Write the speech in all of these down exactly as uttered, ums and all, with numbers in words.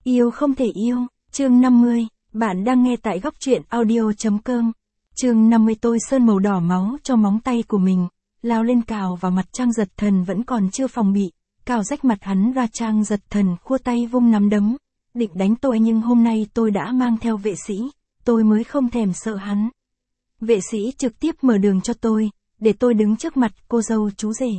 Yêu không thể yêu, chương năm mươi, bạn đang nghe tại góc truyện audio.com. Chương năm mươi tôi sơn màu đỏ máu cho móng tay của mình, lao lên cào vào mặt Trang Giật Thần vẫn còn chưa phòng bị, cào rách mặt hắn ra. Trang Giật Thần khua tay vung nắm đấm, định đánh tôi nhưng hôm nay tôi đã mang theo vệ sĩ, tôi mới không thèm sợ hắn. Vệ sĩ trực tiếp mở đường cho tôi, để tôi đứng trước mặt cô dâu chú rể.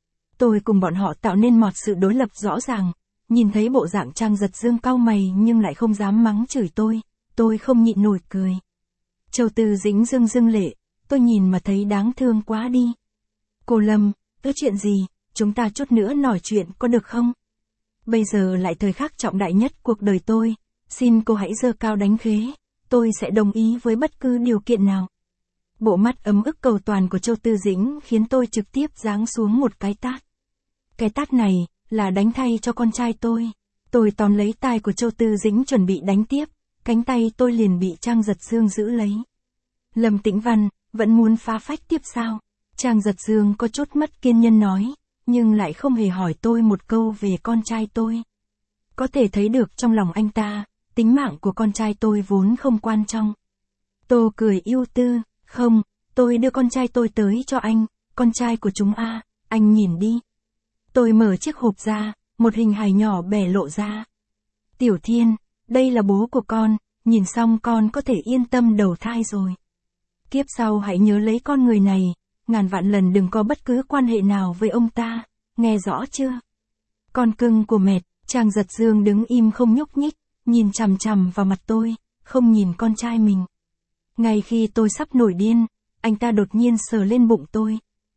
Tôi cùng bọn họ tạo nên một sự đối lập rõ ràng. Nhìn thấy bộ dạng Trang Giật Dương cau mày nhưng lại không dám mắng chửi tôi, tôi không nhịn nổi cười. Châu Tư Dĩnh rưng rưng lệ, tôi nhìn mà thấy đáng thương quá đi. Cô Lâm, có chuyện gì, chúng ta chút nữa nói chuyện có được không? Bây giờ lại thời khắc trọng đại nhất cuộc đời tôi, xin cô hãy giơ cao đánh khế, tôi sẽ đồng ý với bất cứ điều kiện nào. Bộ mắt ấm ức cầu toàn của Châu Tư Dĩnh khiến tôi trực tiếp giáng xuống một cái tát. Cái tát này là đánh thay cho con trai tôi. Tôi tóm lấy tai của Châu Tư Dĩnh chuẩn bị đánh tiếp, cánh tay tôi liền bị Trang Giật Dương giữ lấy. Lâm Tĩnh Văn, vẫn muốn phá phách tiếp sao? Trang Giật Dương có chút mất kiên nhẫn nói, nhưng lại không hề hỏi tôi một câu về con trai tôi. Có thể thấy được trong lòng anh ta, tính mạng của con trai tôi vốn không quan trọng. Tô cười ưu tư, không, tôi đưa con trai tôi tới cho anh, con trai của chúng a, anh nhìn đi. Tôi mở chiếc hộp ra, một hình hài nhỏ bẻ lộ ra. Tiểu Thiên, đây là bố của con, nhìn xong con có thể yên tâm đầu thai rồi. Kiếp sau hãy nhớ lấy con người này, ngàn vạn lần đừng có bất cứ quan hệ nào với ông ta, nghe rõ chưa? Con cưng của mẹ, Trang Giật Dương đứng im không nhúc nhích, nhìn chằm chằm vào mặt tôi, không nhìn con trai mình. Ngay khi tôi sắp nổi điên, anh ta đột nhiên sờ lên bụng tôi.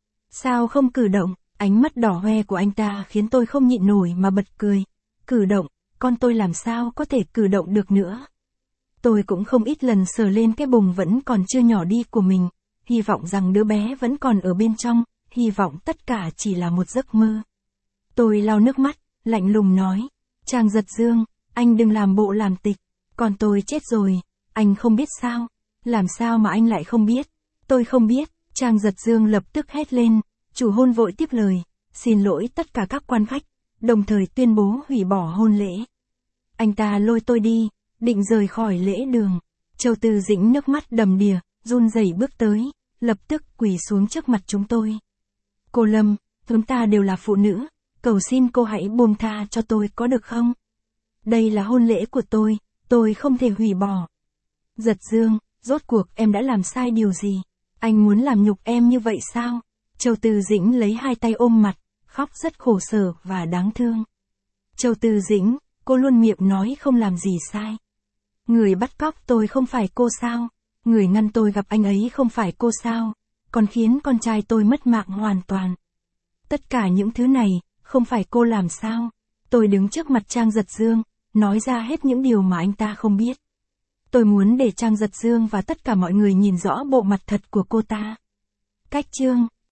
Sao không cử động? Ánh mắt đỏ hoe của anh ta khiến tôi không nhịn nổi mà bật cười. Cử động, con tôi làm sao có thể cử động được nữa. Tôi cũng không ít lần sờ lên cái bụng vẫn còn chưa nhỏ đi của mình, hy vọng rằng đứa bé vẫn còn ở bên trong, hy vọng tất cả chỉ là một giấc mơ. Tôi lau nước mắt, lạnh lùng nói, Trang Giật Dương, anh đừng làm bộ làm tịch, con tôi chết rồi, anh không biết sao, làm sao mà anh lại không biết, tôi không biết. Trang Giật Dương lập tức hét lên. Chủ hôn vội tiếp lời, xin lỗi tất cả các quan khách, đồng thời tuyên bố hủy bỏ hôn lễ. Anh ta lôi tôi đi, định rời khỏi lễ đường. Châu Tư Dĩnh nước mắt đầm đìa, run rẩy bước tới, lập tức quỳ xuống trước mặt chúng tôi. Cô Lâm, chúng ta đều là phụ nữ, cầu xin cô hãy buông tha cho tôi có được không? Đây là hôn lễ của tôi, tôi không thể hủy bỏ. Giật Dương, rốt cuộc em đã làm sai điều gì? Anh muốn làm nhục em như vậy sao? Châu Tư Dĩnh lấy hai tay ôm mặt, khóc rất khổ sở và đáng thương. Châu Tư Dĩnh, cô luôn miệng nói không làm gì sai. Người bắt cóc tôi không phải cô sao? Người ngăn tôi gặp anh ấy không phải cô sao? Còn khiến con trai tôi mất mạng hoàn toàn. Tất cả những thứ này, không phải cô làm sao? Tôi đứng trước mặt Trang Giật Dương, nói ra hết những điều mà anh ta không biết. Tôi muốn để Trang Giật Dương và tất cả mọi người nhìn rõ bộ mặt thật của cô ta. Cách chương